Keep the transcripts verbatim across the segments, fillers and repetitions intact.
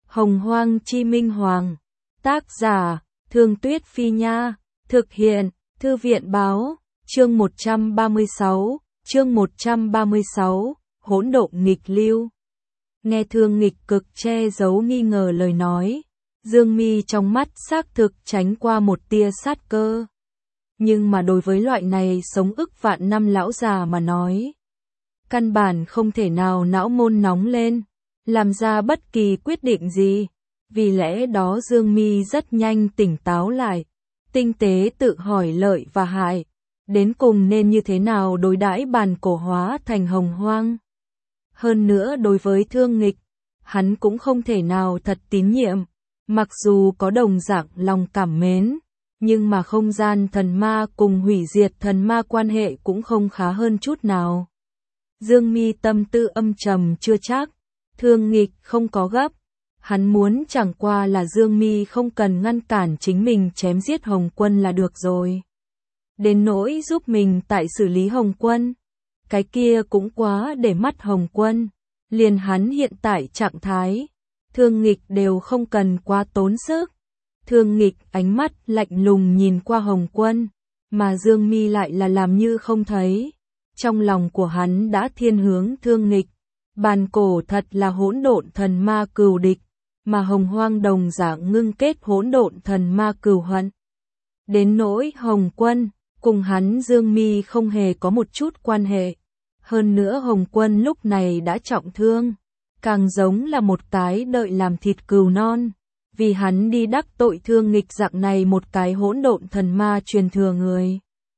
Hồng Hoang Chi Minh Hoàng. Tác giả, Thương Tuyết Phi Nha. Thực hiện, Thư viện Báo. Chương một trăm ba mươi sáu. Chương một trăm ba mươi sáu. Hỗn độn nghịch lưu. Nghe Thương Nghịch cực che giấu nghi ngờ lời nói, Dương Mi trong mắt xác thực tránh qua một tia sát cơ. Nhưng mà đối với loại này sống ức vạn năm lão già mà nói, căn bản không thể nào não môn nóng lên, làm ra bất kỳ quyết định gì. Vì lẽ đó Dương Mi rất nhanh tỉnh táo lại, tinh tế tự hỏi lợi và hại, đến cùng nên như thế nào đối đãi bàn cổ hóa thành hồng hoang. Hơn nữa đối với Thương Nghịch, hắn cũng không thể nào thật tín nhiệm, mặc dù có đồng dạng lòng cảm mến, nhưng mà không gian thần ma cùng hủy diệt thần ma quan hệ cũng không khá hơn chút nào. Dương Mi tâm tư âm trầm chưa chắc, Thương Nghịch không có gấp, hắn muốn chẳng qua là Dương Mi không cần ngăn cản chính mình chém giết Hồng Quân là được rồi. Đến nỗi giúp mình tại xử lý Hồng Quân, cái kia cũng quá để mắt Hồng Quân, liền hắn hiện tại trạng thái, Thương Nghịch đều không cần quá tốn sức. Thương Nghịch ánh mắt lạnh lùng nhìn qua Hồng Quân, mà Dương Mi lại là làm như không thấy. Trong lòng của hắn đã thiên hướng Thương Nghịch, bàn cổ thật là hỗn độn thần ma cừu địch, mà Hồng Hoang đồng dạng ngưng kết hỗn độn thần ma cừu hận. Đến nỗi Hồng Quân, cùng hắn Dương Mi không hề có một chút quan hệ. Hơn nữa Hồng Quân lúc này đã trọng thương, càng giống là một cái đợi làm thịt cừu non, vì hắn đi đắc tội Thương Nghịch dạng này một cái hỗn độn thần ma truyền thừa người.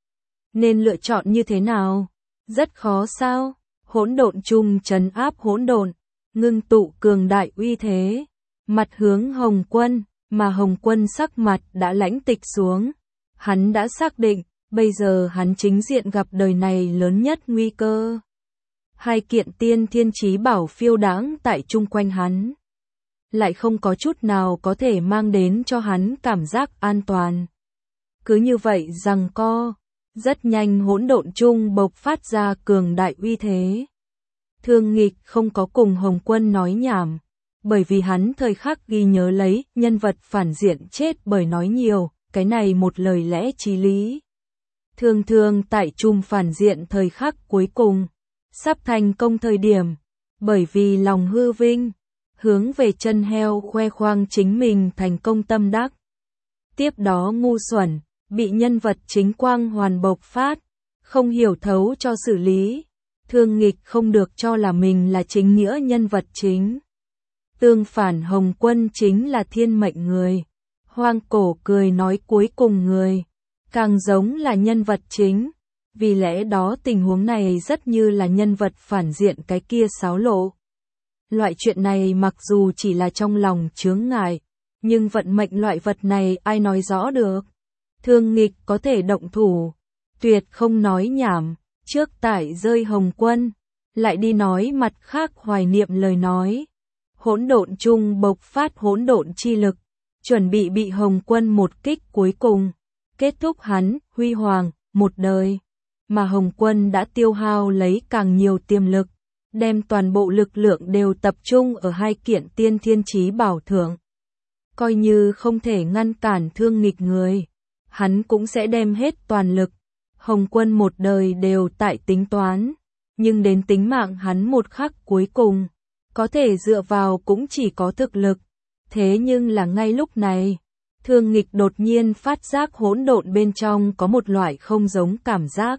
Nên lựa chọn như thế nào? Rất khó sao? Hỗn độn chung trấn áp hỗn độn, ngưng tụ cường đại uy thế, mặt hướng Hồng Quân, mà Hồng Quân sắc mặt đã lãnh tịch xuống. Hắn đã xác định, bây giờ hắn chính diện gặp đời này lớn nhất nguy cơ. Hai kiện tiên thiên chí bảo phiêu đãng tại chung quanh hắn, lại không có chút nào có thể mang đến cho hắn cảm giác an toàn. Cứ như vậy giằng co, rất nhanh hỗn độn chung bộc phát ra cường đại uy thế. Thương Nghịch không có cùng Hồng Quân nói nhảm, bởi vì hắn thời khắc ghi nhớ lấy nhân vật phản diện chết bởi nói nhiều, cái này một lời lẽ chí lý. Thường thường tại chung phản diện thời khắc cuối cùng, sắp thành công thời điểm, bởi vì lòng hư vinh, hướng về chân heo khoe khoang chính mình thành công tâm đắc. Tiếp đó ngu xuẩn, bị nhân vật chính quang hoàn bộc phát, không hiểu thấu cho xử lý. Thương Nghịch không được cho là mình là chính nghĩa nhân vật chính. Tương phản Hồng Quân chính là thiên mệnh người, hoang cổ cười nói cuối cùng người, càng giống là nhân vật chính. Vì lẽ đó tình huống này rất như là nhân vật phản diện cái kia xáo lộ. Loại chuyện này mặc dù chỉ là trong lòng chướng ngại, nhưng vận mệnh loại vật này ai nói rõ được. Thương Nghịch có thể động thủ, tuyệt không nói nhảm, trước tải rơi Hồng Quân, lại đi nói mặt khác hoài niệm lời nói. Hỗn độn chung bộc phát hỗn độn chi lực, chuẩn bị bị Hồng Quân một kích cuối cùng, kết thúc hắn huy hoàng một đời. Mà Hồng Quân đã tiêu hao lấy càng nhiều tiềm lực, đem toàn bộ lực lượng đều tập trung ở hai kiện tiên thiên chí bảo thượng. Coi như không thể ngăn cản Thương Nghịch người, hắn cũng sẽ đem hết toàn lực. Hồng Quân một đời đều tại tính toán, nhưng đến tính mạng hắn một khắc cuối cùng, có thể dựa vào cũng chỉ có thực lực. Thế nhưng là ngay lúc này, Thương Nghịch đột nhiên phát giác hỗn độn bên trong có một loại không giống cảm giác.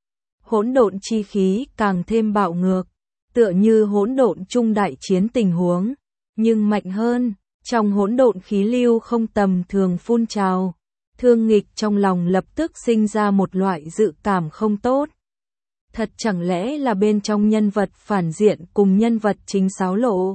Hỗn độn chi khí càng thêm bạo ngược, tựa như hỗn độn chung đại chiến tình huống, nhưng mạnh hơn, trong hỗn độn khí lưu không tầm thường phun trào. Thương Nghịch trong lòng lập tức sinh ra một loại dự cảm không tốt. Thật chẳng lẽ là bên trong nhân vật phản diện cùng nhân vật chính xáo lộ?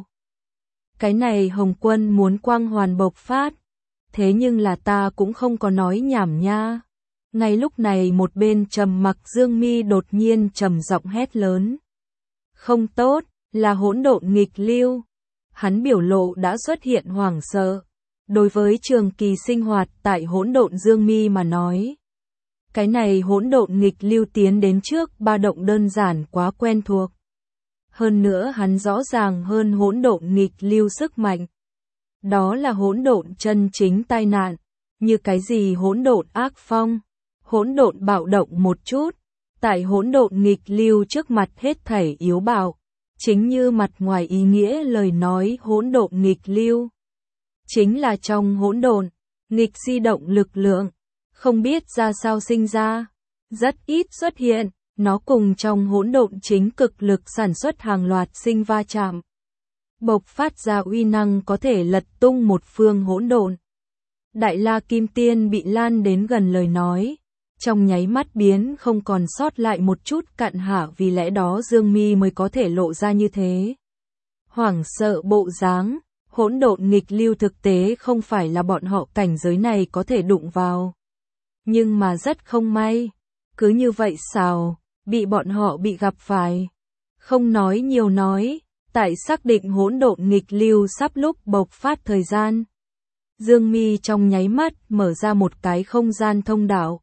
Cái này Hồng Quân muốn quang hoàn bộc phát, thế nhưng là ta cũng không có nói nhảm nha. Ngay lúc này một bên trầm mặc Dương Mi đột nhiên trầm giọng hét lớn. Không tốt, là hỗn độn nghịch lưu. Hắn biểu lộ đã xuất hiện hoảng sợ. Đối với trường kỳ sinh hoạt tại hỗn độn Dương Mi mà nói, cái này hỗn độn nghịch lưu tiến đến trước ba động đơn giản quá quen thuộc. Hơn nữa hắn rõ ràng hơn hỗn độn nghịch lưu sức mạnh. Đó là hỗn độn chân chính tai nạn, như cái gì hỗn độn ác phong, hỗn độn bạo động một chút, tại hỗn độn nghịch lưu trước mặt hết thảy yếu bạo, chính như mặt ngoài ý nghĩa lời nói hỗn độn nghịch lưu. Chính là trong hỗn độn, nghịch di động lực lượng, không biết ra sao sinh ra, rất ít xuất hiện, nó cùng trong hỗn độn chính cực lực sản xuất hàng loạt sinh va chạm. Bộc phát ra uy năng có thể lật tung một phương hỗn độn. Đại La Kim Tiên bị lan đến gần lời nói, trong nháy mắt biến không còn sót lại một chút cặn hạ, vì lẽ đó Dương Mi mới có thể lộ ra như thế. Hoảng sợ bộ dáng, hỗn độn nghịch lưu thực tế không phải là bọn họ cảnh giới này có thể đụng vào. Nhưng mà rất không may, cứ như vậy sao, bị bọn họ bị gặp phải. Không nói nhiều nói, tại xác định hỗn độn nghịch lưu sắp lúc bộc phát thời gian. Dương Mi trong nháy mắt mở ra một cái không gian thông đạo.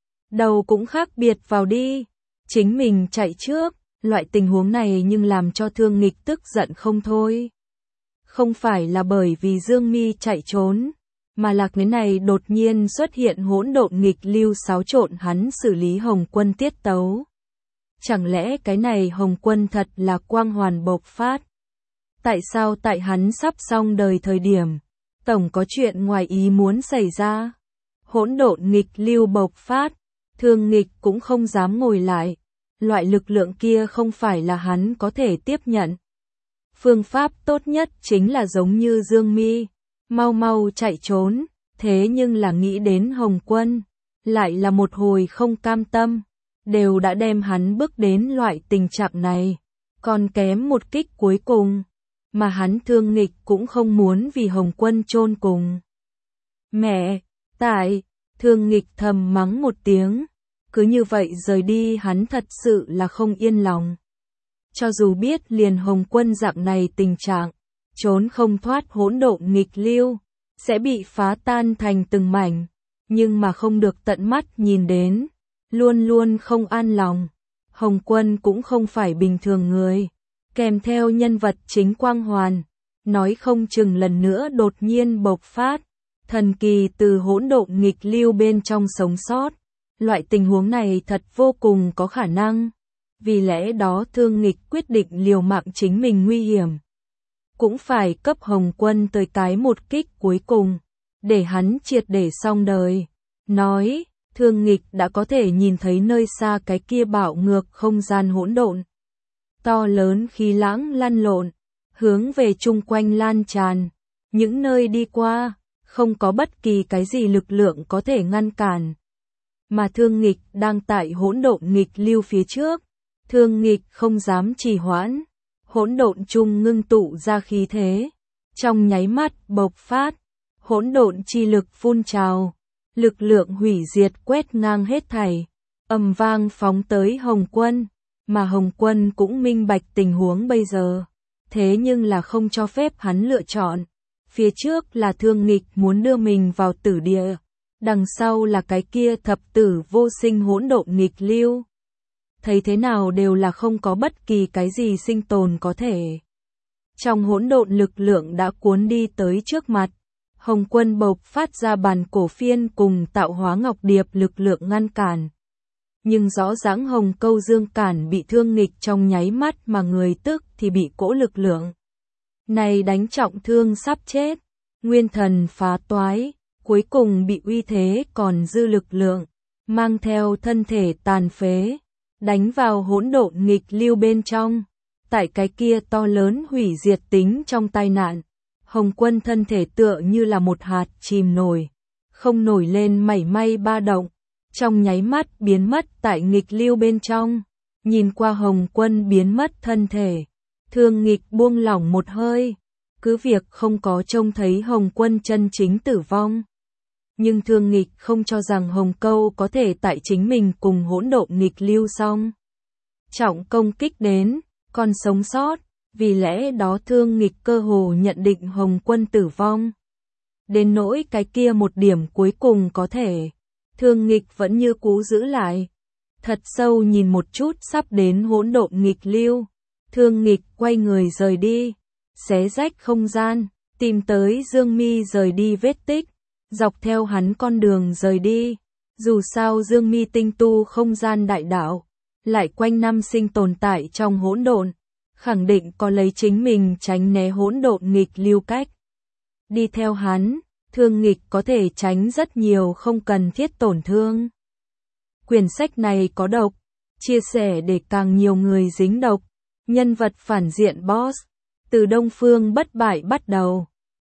Đầu cũng khác biệt vào đi, chính mình chạy trước, loại tình huống này nhưng làm cho Thương Nghịch tức giận không thôi. Không phải là bởi vì Dương Mi chạy trốn, mà là cái này đột nhiên xuất hiện hỗn độn nghịch lưu xáo trộn hắn xử lý Hồng Quân tiết tấu. Chẳng lẽ cái này Hồng Quân thật là quang hoàn bộc phát? Tại sao tại hắn sắp xong đời thời điểm, tổng có chuyện ngoài ý muốn xảy ra? Hỗn độn nghịch lưu bộc phát, Thương Nghịch cũng không dám ngồi lại, loại lực lượng kia không phải là hắn có thể tiếp nhận. Phương pháp tốt nhất chính là giống như Dương Mi, mau mau chạy trốn, thế nhưng là nghĩ đến Hồng Quân, lại là một hồi không cam tâm, đều đã đem hắn bước đến loại tình trạng này, còn kém một kích cuối cùng, mà hắn Thương Nghịch cũng không muốn vì Hồng Quân chôn cùng. Mẹ, tại, Thương Nghịch thầm mắng một tiếng, cứ như vậy rời đi hắn thật sự là không yên lòng. Cho dù biết liền Hồng Quân dạng này tình trạng, trốn không thoát hỗn độn nghịch lưu, sẽ bị phá tan thành từng mảnh, nhưng mà không được tận mắt nhìn đến, luôn luôn không an lòng. Hồng Quân cũng không phải bình thường người, kèm theo nhân vật chính quang hoàn, nói không chừng lần nữa đột nhiên bộc phát, thần kỳ từ hỗn độn nghịch lưu bên trong sống sót. Loại tình huống này thật vô cùng có khả năng, vì lẽ đó Thương Nghịch quyết định liều mạng chính mình nguy hiểm. Cũng phải cấp Hồng Quân tới cái một kích cuối cùng, để hắn triệt để xong đời. Nói, Thương Nghịch đã có thể nhìn thấy nơi xa cái kia bạo ngược không gian hỗn độn. To lớn khí lãng lăn lộn, hướng về chung quanh lan tràn, những nơi đi qua, không có bất kỳ cái gì lực lượng có thể ngăn cản. Mà Thương Nghịch đang tại hỗn độn nghịch lưu phía trước, Thương Nghịch không dám trì hoãn, hỗn độn chung ngưng tụ ra khí thế, trong nháy mắt bộc phát, hỗn độn chi lực phun trào, lực lượng hủy diệt quét ngang hết thảy, ầm vang phóng tới Hồng Quân, mà Hồng Quân cũng minh bạch tình huống bây giờ, thế nhưng là không cho phép hắn lựa chọn, phía trước là Thương Nghịch muốn đưa mình vào tử địa. Đằng sau là cái kia thập tử vô sinh hỗn độn nghịch lưu. Thấy thế nào đều là không có bất kỳ cái gì sinh tồn có thể. Trong hỗn độn lực lượng đã cuốn đi tới trước mặt. Hồng Quân bộc phát ra bàn cổ phiên cùng tạo hóa ngọc điệp lực lượng ngăn cản. Nhưng rõ ràng Hồng Câu Dương cản bị Thương Nghịch trong nháy mắt mà người tức thì bị cỗ lực lượng này đánh trọng thương sắp chết. Nguyên thần phá toái. Cuối cùng bị uy thế còn dư lực lượng, mang theo thân thể tàn phế, đánh vào hỗn độn nghịch lưu bên trong. Tại cái kia to lớn hủy diệt tính trong tai nạn, Hồng Quân thân thể tựa như là một hạt chìm nổi, không nổi lên mảy may ba động, trong nháy mắt biến mất tại nghịch lưu bên trong. Nhìn qua Hồng Quân biến mất thân thể, Thương Nghịch buông lỏng một hơi, cứ việc không có trông thấy Hồng Quân chân chính tử vong. Nhưng Thương Nghịch không cho rằng Hồng Câu có thể tại chính mình cùng hỗn độn nghịch lưu xong. Trọng công kích đến, còn sống sót, vì lẽ đó Thương Nghịch cơ hồ nhận định Hồng Quân tử vong. Đến nỗi cái kia một điểm cuối cùng có thể, Thương Nghịch vẫn như cũ giữ lại. Thật sâu nhìn một chút sắp đến hỗn độn nghịch lưu, Thương Nghịch quay người rời đi, xé rách không gian, tìm tới Dương Mi rời đi vết tích, dọc theo hắn con đường rời đi. Dù sao Dương Mi tinh tu không gian đại đạo, lại quanh năm sinh tồn tại trong hỗn độn, khẳng định có lấy chính mình tránh né hỗn độn nghịch lưu cách. Đi theo hắn, thương nghịch có thể tránh rất nhiều không cần thiết tổn thương. Quyển sách này có độc, chia sẻ để càng nhiều người dính độc. Nhân vật phản diện boss, từ Đông Phương bất bại bắt đầu.